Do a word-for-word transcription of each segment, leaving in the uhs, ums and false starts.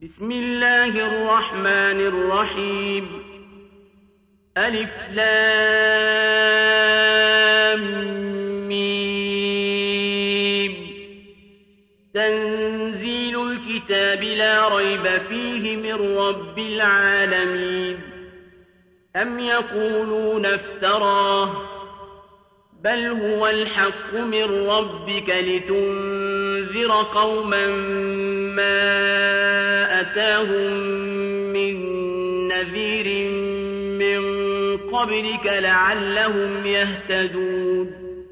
بسم الله الرحمن الرحيم ألف لام ميم تنزيل الكتاب لا ريب فيه من رب العالمين أم يقولون افتراه بل هو الحق من ربك لتنذر قوما ما أتاهم من نذير من قبلك لعلهم يهتدون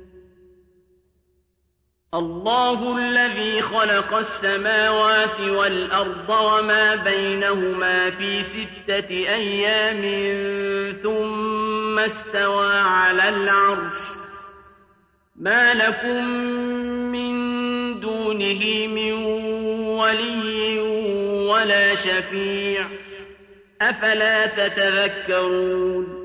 الله الذي خلق السماوات والأرض وما بينهما في ستة أيام ثم استوى على العرش ما لكم من دونه من ولي ولا شفيع أفلا تتذكرون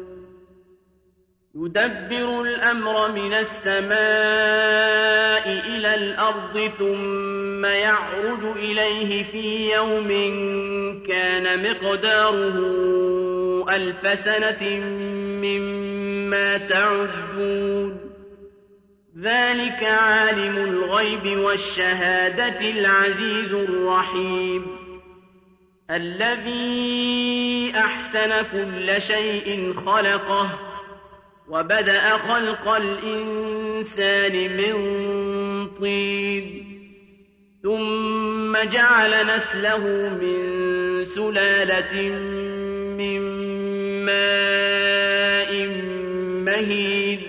يدبر الأمر من السماء إلى الأرض ثم يعرج إليه في يوم كان مقداره ألف سنة مما تعدون ذلك عالم الغيب والشهادة العزيز الرحيم الذي أحسن كل شيء خلقه وبدأ خلق الإنسان من طين ثم جعل نسله من سلالة من ماء مهين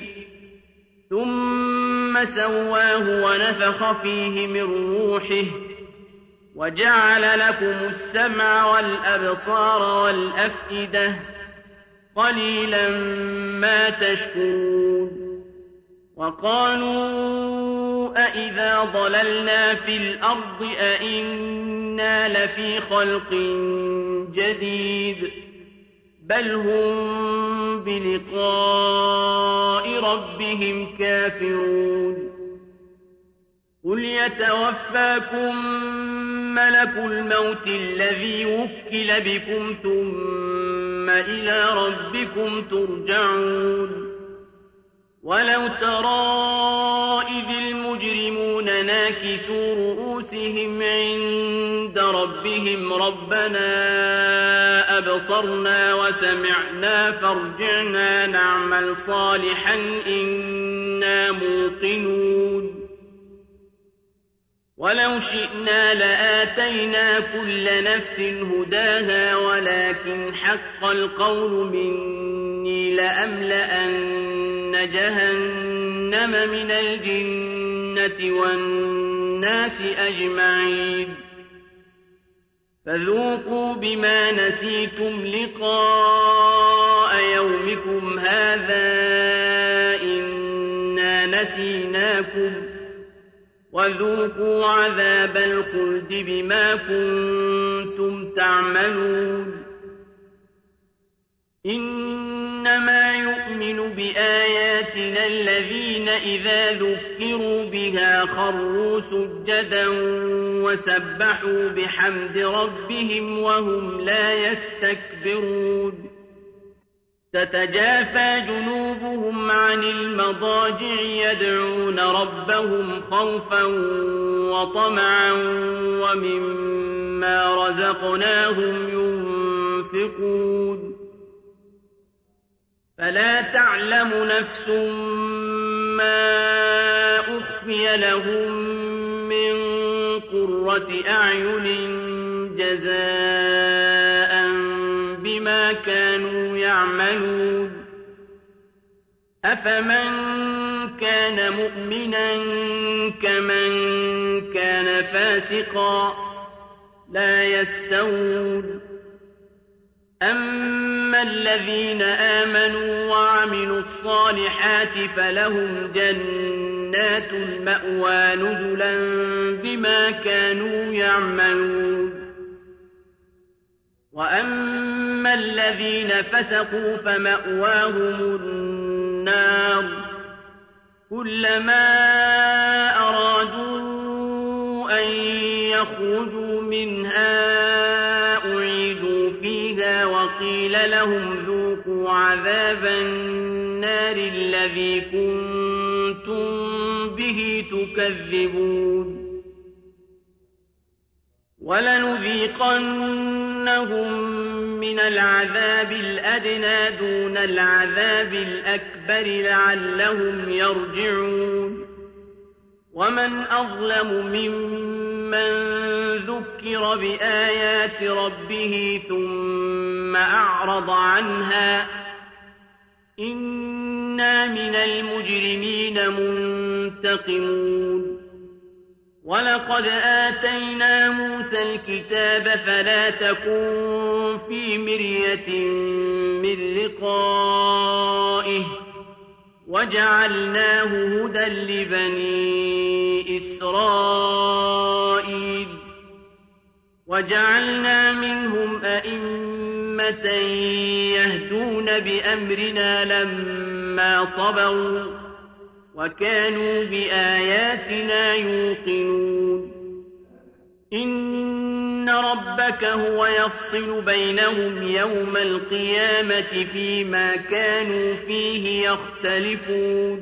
ثم سواه ونفخ فيه من روحه وجعل لكم السمع والأبصار والأفئدة قليلا ما تشكرون وقالوا أإذا ضللنا في الأرض أإنا لفي خلق جديد بل هم بلقاء ربهم كافرون قل يتوفاكم ملك الموت الذي وكل بكم ثم إلى ربكم ترجعون ولو ترى إذ المجرمون ناكسوا رؤوسهم عند ربهم ربنا أبصرنا وسمعنا فارجعنا نعمل صالحا إنا موقنون ولو شئنا لآتينا كل نفس هداها ولكن حق القول مني لأملأن جهنم من الجنة والناس أجمعين فذوقوا بما نسيتم لقاء يومكم هذا إنا نسيناكم وذوقوا عذاب الخلد بما كنتم تعملون إنما يؤمن بآياتنا الذين إذا ذكروا بها خروا سجدا وسبحوا بحمد ربهم وهم لا يستكبرون تتجافى جنوبهم عن المضاجع يدعون ربهم خوفا وطمعا ومما رزقناهم ينفقون فلا تعلم نفس ما أخفي لهم من قرة أعين جزاء بما كانوا يعملون أفمن كان مؤمنا كمن كان فاسقا لا يستوون أما الذين آمنوا وعملوا الصالحات فلهم جنات المأوى نزلا بما كانوا يعملون وأما الذين فسقوا فمأواهم النار كلما أرادوا أن يخرجوا منها وقيل لهم ذوقوا عذاب النار الذي كنتم به تكذبون ولنذيقنهم من العذاب الأدنى دون العذاب الأكبر لعلهم يرجعون ومن أظلم ممن ذكر بآيات ربه ثم أعرض عنها إنا من المجرمين منتقمون ولقد آتينا موسى الكتاب فلا تكن في مرية من لقائه وجعلناه هدى لبني إسرائيل وجعلنا منهم أئمة يهدون بأمرنا لما صبروا وكانوا بآياتنا يوقنون إن ربك هو يفصل بينهم يوم القيامة فيما كانوا فيه يختلفون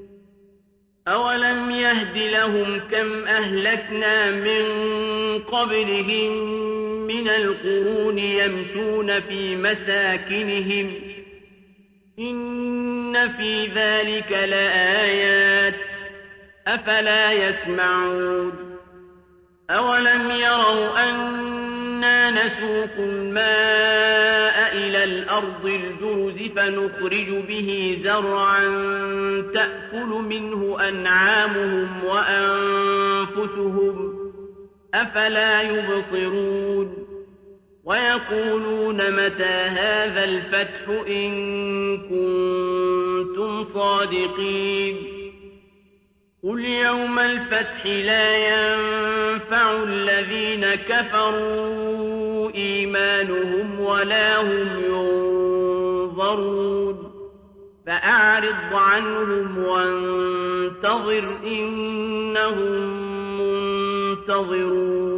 أولم يهد لهم كم أهلكنا من قبلهم من القرون يمشون في مساكنهم إن في ذلك لآيات أفلا يسمعون أولم يروا أنا نسوق الماء إلى الأرض الجرز فنخرج به زرعا تأكل منه أنعامهم وأنفسهم أفلا يبصرون ويقولون متى هذا الفتح إن كنتم صادقين قل يوم الفتح لا ينفع الذين كفروا إيمانهم ولا هم ينظرون فأعرض عنهم وانتظر إنهم منتظرون